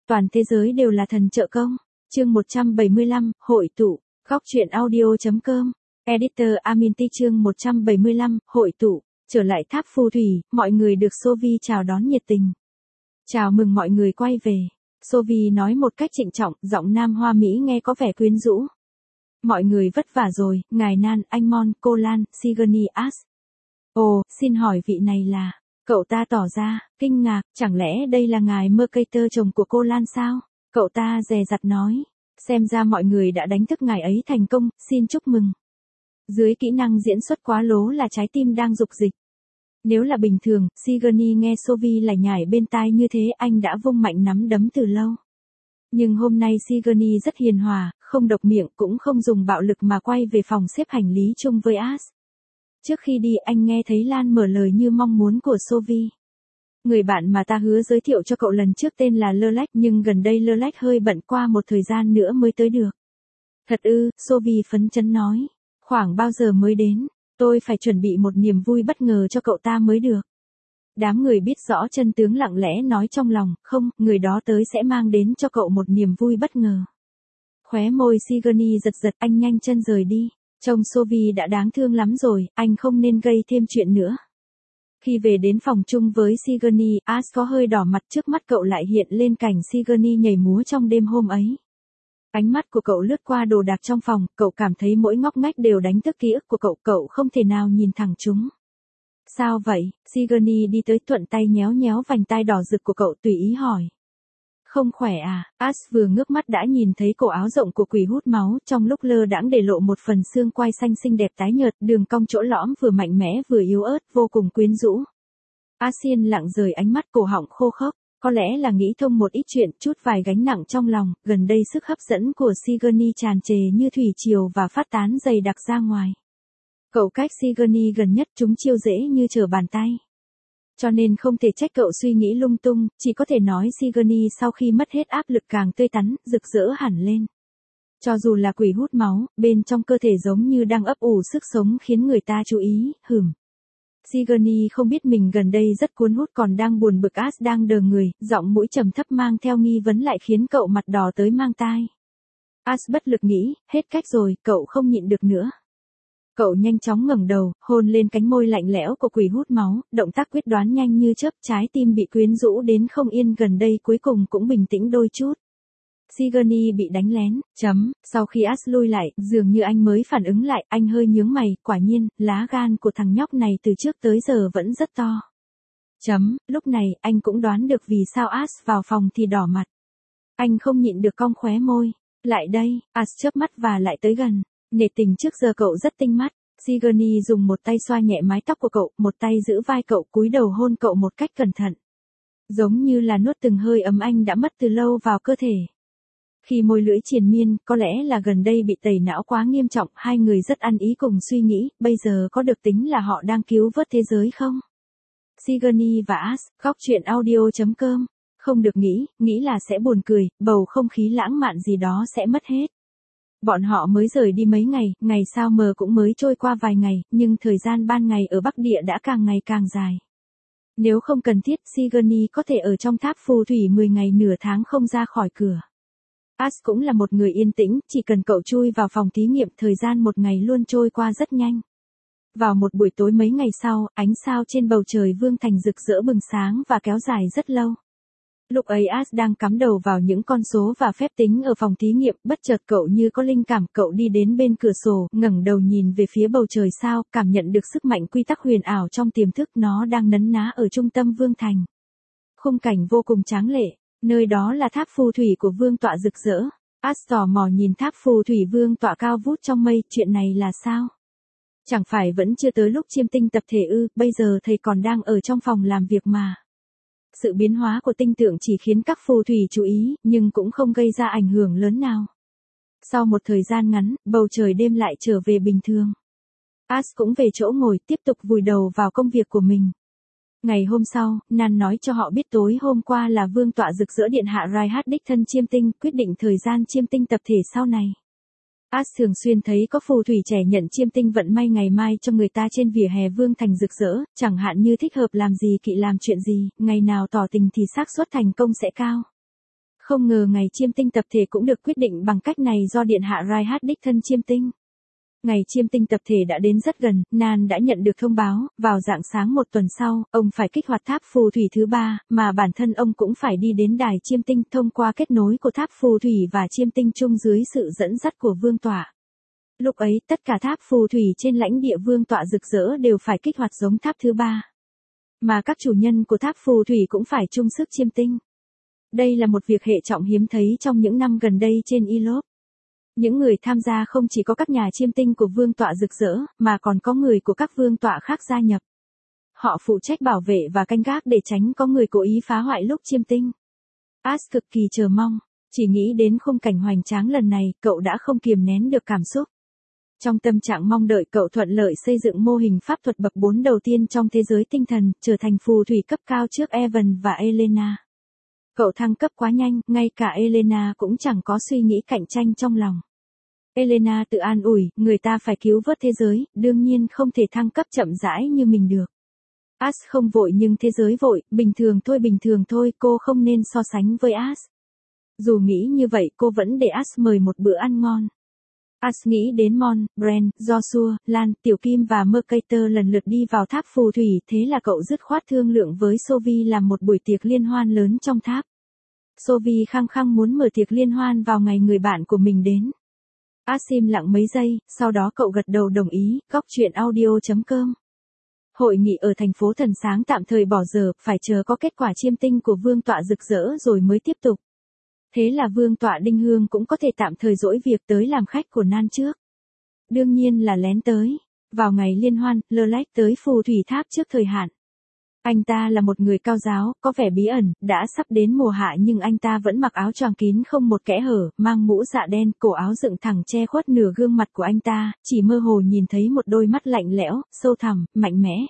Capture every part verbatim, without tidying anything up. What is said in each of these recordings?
toàn thế giới đều là thần trợ công. Chương một trăm bảy mươi lăm, hội tụ, góc truyện audio.com. Editor Aminti chương một trăm bảy mươi lăm, hội tụ, trở lại tháp phù thủy, mọi người được Sophie chào đón nhiệt tình. Chào mừng mọi người quay về. Sophie nói một cách trịnh trọng, giọng nam hoa Mỹ nghe có vẻ quyến rũ. Mọi người vất vả rồi, ngài Nan, anh Mon, cô Lan, Sigourney As. Ồ, xin hỏi vị này là... Cậu ta tỏ ra, kinh ngạc, chẳng lẽ đây là ngài Mercator chồng của cô Lan sao? Cậu ta dè dặt nói, xem ra mọi người đã đánh thức ngài ấy thành công, xin chúc mừng. Dưới kỹ năng diễn xuất quá lố là trái tim đang dục dịch. Nếu là bình thường, Sigourney nghe Sophie lải nhải bên tai như thế anh đã vung mạnh nắm đấm từ lâu. Nhưng hôm nay Sigourney rất hiền hòa, không độc miệng cũng không dùng bạo lực mà quay về phòng xếp hành lý chung với As. Trước khi đi anh nghe thấy Lan mở lời như mong muốn của Sophie. Người bạn mà ta hứa giới thiệu cho cậu lần trước tên là Lơ Lách nhưng gần đây Lơ Lách hơi bận qua một thời gian nữa mới tới được. Thật ư, Sophie phấn chấn nói. Khoảng bao giờ mới đến, tôi phải chuẩn bị một niềm vui bất ngờ cho cậu ta mới được. Đám người biết rõ chân tướng lặng lẽ nói trong lòng, không, người đó tới sẽ mang đến cho cậu một niềm vui bất ngờ. Khóe môi Sigourney giật giật anh nhanh chân rời đi. Trông Sophie đã đáng thương lắm rồi, anh không nên gây thêm chuyện nữa. Khi về đến phòng chung với Sigourney, As có hơi đỏ mặt trước mắt cậu lại hiện lên cảnh Sigourney nhảy múa trong đêm hôm ấy. Ánh mắt của cậu lướt qua đồ đạc trong phòng, cậu cảm thấy mỗi ngóc ngách đều đánh thức ký ức của cậu, cậu không thể nào nhìn thẳng chúng. Sao vậy? Sigourney đi tới thuận tay nhéo nhéo vành tai đỏ rực của cậu tùy ý hỏi. Không khỏe à? As vừa ngước mắt đã nhìn thấy cổ áo rộng của quỷ hút máu, trong lúc lơ đãng để lộ một phần xương quai xanh xinh đẹp tái nhợt, đường cong chỗ lõm vừa mạnh mẽ vừa yếu ớt, vô cùng quyến rũ. As yên lặng rời ánh mắt, cổ họng khô khốc, có lẽ là nghĩ thông một ít chuyện, chút vài gánh nặng trong lòng, gần đây sức hấp dẫn của Sigourney tràn trề như thủy triều và phát tán dày đặc ra ngoài. Cậu cách Sigourney gần nhất chúng chiêu dễ như trở bàn tay. Cho nên không thể trách cậu suy nghĩ lung tung, chỉ có thể nói Sigourney sau khi mất hết áp lực càng tươi tắn, rực rỡ hẳn lên. Cho dù là quỷ hút máu, bên trong cơ thể giống như đang ấp ủ sức sống khiến người ta chú ý, hửm. Sigourney không biết mình gần đây rất cuốn hút còn đang buồn bực. As đang đờ người, giọng mũi trầm thấp mang theo nghi vấn lại khiến cậu mặt đỏ tới mang tai. As bất lực nghĩ, hết cách rồi, cậu không nhịn được nữa. Cậu nhanh chóng ngẩng đầu, hôn lên cánh môi lạnh lẽo của quỷ hút máu, động tác quyết đoán nhanh như chớp, trái tim bị quyến rũ đến không yên gần đây cuối cùng cũng bình tĩnh đôi chút. Sigourney bị đánh lén, chấm, sau khi As lui lại, dường như anh mới phản ứng lại, anh hơi nhướng mày, quả nhiên, lá gan của thằng nhóc này từ trước tới giờ vẫn rất to. Chấm, lúc này, anh cũng đoán được vì sao As vào phòng thì đỏ mặt. Anh không nhịn được cong khóe môi. Lại đây, As chớp mắt và lại tới gần. Nể tình trước giờ cậu rất tinh mắt. Sigourney dùng một tay xoa nhẹ mái tóc của cậu, một tay giữ vai cậu, cúi đầu hôn cậu một cách cẩn thận. Giống như là nuốt từng hơi ấm anh đã mất từ lâu vào cơ thể. Khi môi lưỡi triền miên, có lẽ là gần đây bị tẩy não quá nghiêm trọng, hai người rất ăn ý cùng suy nghĩ, bây giờ có được tính là họ đang cứu vớt thế giới không? Sigourney và As, góc truyện audio.com. Không được nghĩ, nghĩ là sẽ buồn cười, bầu không khí lãng mạn gì đó sẽ mất hết. Bọn họ mới rời đi mấy ngày, ngày sao mờ cũng mới trôi qua vài ngày, nhưng thời gian ban ngày ở Bắc Địa đã càng ngày càng dài. Nếu không cần thiết, Sigourney có thể ở trong tháp phù thủy mười ngày nửa tháng không ra khỏi cửa. As cũng là một người yên tĩnh, chỉ cần cậu chui vào phòng thí nghiệm, thời gian một ngày luôn trôi qua rất nhanh. Vào một buổi tối mấy ngày sau, ánh sao trên bầu trời vương thành rực rỡ bừng sáng và kéo dài rất lâu. Lúc ấy As đang cắm đầu vào những con số và phép tính ở phòng thí nghiệm, bất chợt cậu như có linh cảm, cậu đi đến bên cửa sổ, ngẩng đầu nhìn về phía bầu trời sao, cảm nhận được sức mạnh quy tắc huyền ảo trong tiềm thức, nó đang nấn ná ở trung tâm vương thành. Khung cảnh vô cùng tráng lệ, nơi đó là tháp phù thủy của vương tọa rực rỡ. As tò mò nhìn tháp phù thủy vương tọa cao vút trong mây, chuyện này là sao? Chẳng phải vẫn chưa tới lúc chiêm tinh tập thể ư, bây giờ thầy còn đang ở trong phòng làm việc mà. Sự biến hóa của tinh tượng chỉ khiến các phù thủy chú ý, nhưng cũng không gây ra ảnh hưởng lớn nào. Sau một thời gian ngắn, bầu trời đêm lại trở về bình thường. As cũng về chỗ ngồi, tiếp tục vùi đầu vào công việc của mình. Ngày hôm sau, Nan nói cho họ biết tối hôm qua là vương tọa rực rỡ điện hạ Reinhardt đích thân chiêm tinh, quyết định thời gian chiêm tinh tập thể sau này. As thường xuyên thấy có phù thủy trẻ nhận chiêm tinh vận may ngày mai cho người ta trên vỉa hè vương thành rực rỡ, chẳng hạn như thích hợp làm gì kỵ làm chuyện gì, ngày nào tỏ tình thì xác suất thành công sẽ cao. Không ngờ ngày chiêm tinh tập thể cũng được quyết định bằng cách này do Điện hạ Reinhard đích thân chiêm tinh. Ngày chiêm tinh tập thể đã đến rất gần, Nan đã nhận được thông báo, vào rạng sáng một tuần sau, ông phải kích hoạt tháp phù thủy thứ ba, mà bản thân ông cũng phải đi đến đài chiêm tinh thông qua kết nối của tháp phù thủy và chiêm tinh chung dưới sự dẫn dắt của vương tọa. Lúc ấy, tất cả tháp phù thủy trên lãnh địa vương tọa rực rỡ đều phải kích hoạt giống tháp thứ ba. Mà các chủ nhân của tháp phù thủy cũng phải chung sức chiêm tinh. Đây là một việc hệ trọng hiếm thấy trong những năm gần đây trên Ylop. Những người tham gia không chỉ có các nhà chiêm tinh của vương tọa rực rỡ, mà còn có người của các vương tọa khác gia nhập. Họ phụ trách bảo vệ và canh gác để tránh có người cố ý phá hoại lúc chiêm tinh. Ash cực kỳ chờ mong, chỉ nghĩ đến khung cảnh hoành tráng lần này, cậu đã không kiềm nén được cảm xúc. Trong tâm trạng mong đợi, cậu thuận lợi xây dựng mô hình pháp thuật bậc bốn đầu tiên trong thế giới tinh thần, trở thành phù thủy cấp cao trước Evan và Elena. Cậu thăng cấp quá nhanh, ngay cả Elena cũng chẳng có suy nghĩ cạnh tranh trong lòng. Elena tự an ủi, người ta phải cứu vớt thế giới, đương nhiên không thể thăng cấp chậm rãi như mình được. Ash không vội nhưng thế giới vội, bình thường thôi bình thường thôi, cô không nên so sánh với Ash. Dù nghĩ như vậy cô vẫn để Ash mời một bữa ăn ngon. Ash nghĩ đến Mon, Bren, Joshua, Lan, Tiểu Kim và Mercator lần lượt đi vào tháp phù thủy, thế là cậu dứt khoát thương lượng với Sophie làm một buổi tiệc liên hoan lớn trong tháp. Sophie khăng khăng muốn mở tiệc liên hoan vào ngày người bạn của mình đến. Ash im lặng mấy giây, sau đó cậu gật đầu đồng ý, góc truyện audio chấm com. Hội nghị ở thành phố Thần Sáng tạm thời bỏ dở, phải chờ có kết quả chiêm tinh của vương tọa rực rỡ rồi mới tiếp tục. Thế là vương tọa Đinh Hương cũng có thể tạm thời dỗi việc tới làm khách của Nan trước. Đương nhiên là lén tới. Vào ngày liên hoan, Lelech tới phù thủy tháp trước thời hạn. Anh ta là một người cao giáo, có vẻ bí ẩn, đã sắp đến mùa hạ nhưng anh ta vẫn mặc áo choàng kín không một kẽ hở, mang mũ dạ đen, cổ áo dựng thẳng che khuất nửa gương mặt của anh ta, chỉ mơ hồ nhìn thấy một đôi mắt lạnh lẽo, sâu thẳm, mạnh mẽ.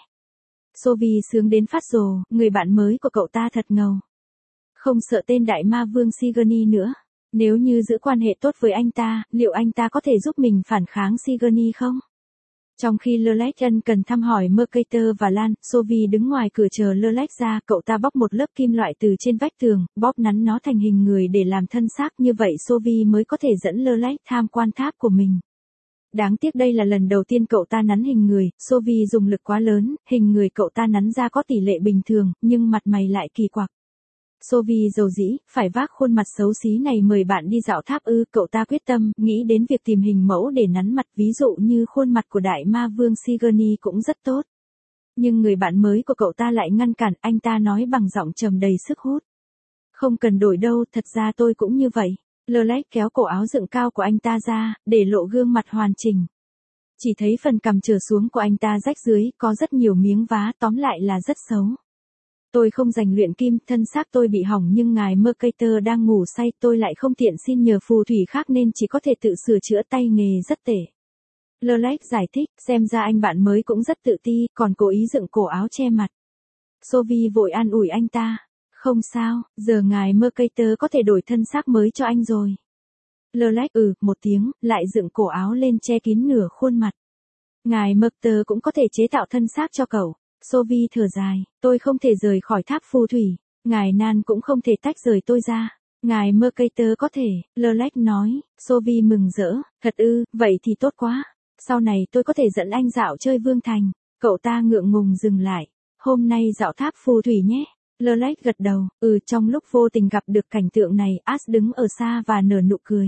Sophie sướng đến phát rồ, người bạn mới của cậu ta thật ngầu. Không sợ tên đại ma vương Sigourney nữa. Nếu như giữ quan hệ tốt với anh ta, liệu anh ta có thể giúp mình phản kháng Sigourney không? Trong khi Lelech ân cần thăm hỏi Mercator và Lan, Sophie đứng ngoài cửa chờ Lelech ra, cậu ta bóc một lớp kim loại từ trên vách tường, bóp nắn nó thành hình người để làm thân xác, như vậy Sophie mới có thể dẫn Lelech tham quan tháp của mình. Đáng tiếc đây là lần đầu tiên cậu ta nắn hình người, Sophie dùng lực quá lớn, hình người cậu ta nắn ra có tỷ lệ bình thường, nhưng mặt mày lại kỳ quặc. Sophie dầu dĩ, phải vác khuôn mặt xấu xí này mời bạn đi dạo tháp ư, cậu ta quyết tâm, nghĩ đến việc tìm hình mẫu để nắn mặt, ví dụ như khuôn mặt của đại ma vương Sigourney cũng rất tốt. Nhưng người bạn mới của cậu ta lại ngăn cản, anh ta nói bằng giọng trầm đầy sức hút. Không cần đổi đâu, thật ra tôi cũng như vậy. Lelech kéo cổ áo dựng cao của anh ta ra, để lộ gương mặt hoàn chỉnh. Chỉ thấy phần cằm trở xuống của anh ta rách dưới, có rất nhiều miếng vá, tóm lại là rất xấu. Tôi không rành luyện kim, thân xác tôi bị hỏng nhưng ngài Mercator đang ngủ say, tôi lại không tiện xin nhờ phù thủy khác nên chỉ có thể tự sửa chữa, tay nghề rất tệ. Lelech giải thích, xem ra anh bạn mới cũng rất tự ti, còn cố ý dựng cổ áo che mặt. Sophie vội an ủi anh ta, không sao, giờ ngài Mercator có thể đổi thân xác mới cho anh rồi. Lelech ừ, một tiếng, lại dựng cổ áo lên che kín nửa khuôn mặt. Ngài Mercator cũng có thể chế tạo thân xác cho cậu. Sophie thở dài, tôi không thể rời khỏi tháp phù thủy, ngài Nan cũng không thể tách rời tôi ra. Ngài Mercator có thể, Lelech nói, Sophie mừng rỡ, thật ư, vậy thì tốt quá, sau này tôi có thể dẫn anh dạo chơi vương thành. Cậu ta ngượng ngùng dừng lại, hôm nay dạo tháp phù thủy nhé. Lelech gật đầu, ừ, trong lúc vô tình gặp được cảnh tượng này, Ash đứng ở xa và nở nụ cười.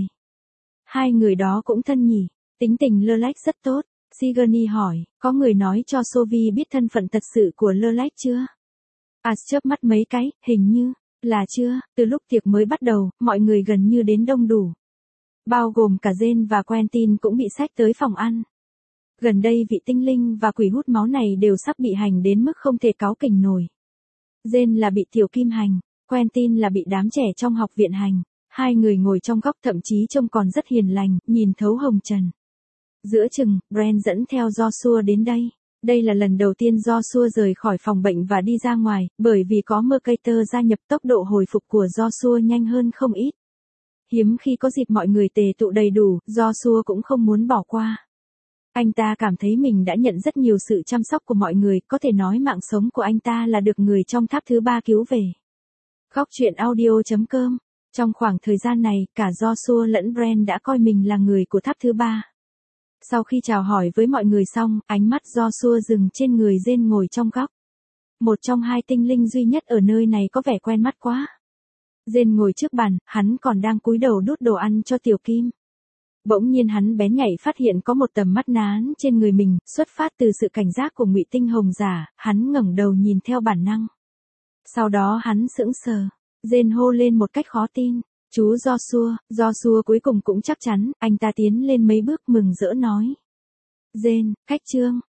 Hai người đó cũng thân nhỉ, tính tình Lelech rất tốt. Sigourney hỏi, có người nói cho Sophie biết thân phận thật sự của Lelech chưa? Ash chớp mắt mấy cái, hình như là chưa, từ lúc tiệc mới bắt đầu, mọi người gần như đến đông đủ. Bao gồm cả Jane và Quentin cũng bị xách tới phòng ăn. Gần đây vị tinh linh và quỷ hút máu này đều sắp bị hành đến mức không thể cáu kỉnh nổi. Jane là bị Tiểu Kim hành, Quentin là bị đám trẻ trong học viện hành. Hai người ngồi trong góc thậm chí trông còn rất hiền lành, nhìn thấu hồng trần. Giữa chừng, Bren dẫn theo Joshua đến đây. Đây là lần đầu tiên Joshua rời khỏi phòng bệnh và đi ra ngoài, bởi vì có Mercator gia nhập, tốc độ hồi phục của Joshua nhanh hơn không ít. Hiếm khi có dịp mọi người tề tụ đầy đủ, Joshua cũng không muốn bỏ qua. Anh ta cảm thấy mình đã nhận rất nhiều sự chăm sóc của mọi người, có thể nói mạng sống của anh ta là được người trong tháp thứ ba cứu về. Góc truyện audio chấm com Trong khoảng thời gian này, cả Joshua lẫn Brent đã coi mình là người của tháp thứ ba. Sau khi chào hỏi với mọi người xong, ánh mắt Joshua dừng trên người Jane ngồi trong góc. Một trong hai tinh linh duy nhất ở nơi này có vẻ quen mắt quá. Jane ngồi trước bàn, hắn còn đang cúi đầu đút đồ ăn cho Tiểu Kim. Bỗng nhiên hắn bén nhạy phát hiện có một tầm mắt nán trên người mình, xuất phát từ sự cảnh giác của Ngụy Tinh Hồng giả, hắn ngẩng đầu nhìn theo bản năng. Sau đó hắn sững sờ, Jane hô lên một cách khó tin, chú Joshua, Joshua cuối cùng cũng chắc chắn, anh ta tiến lên mấy bước mừng rỡ nói. Jane, khách trương,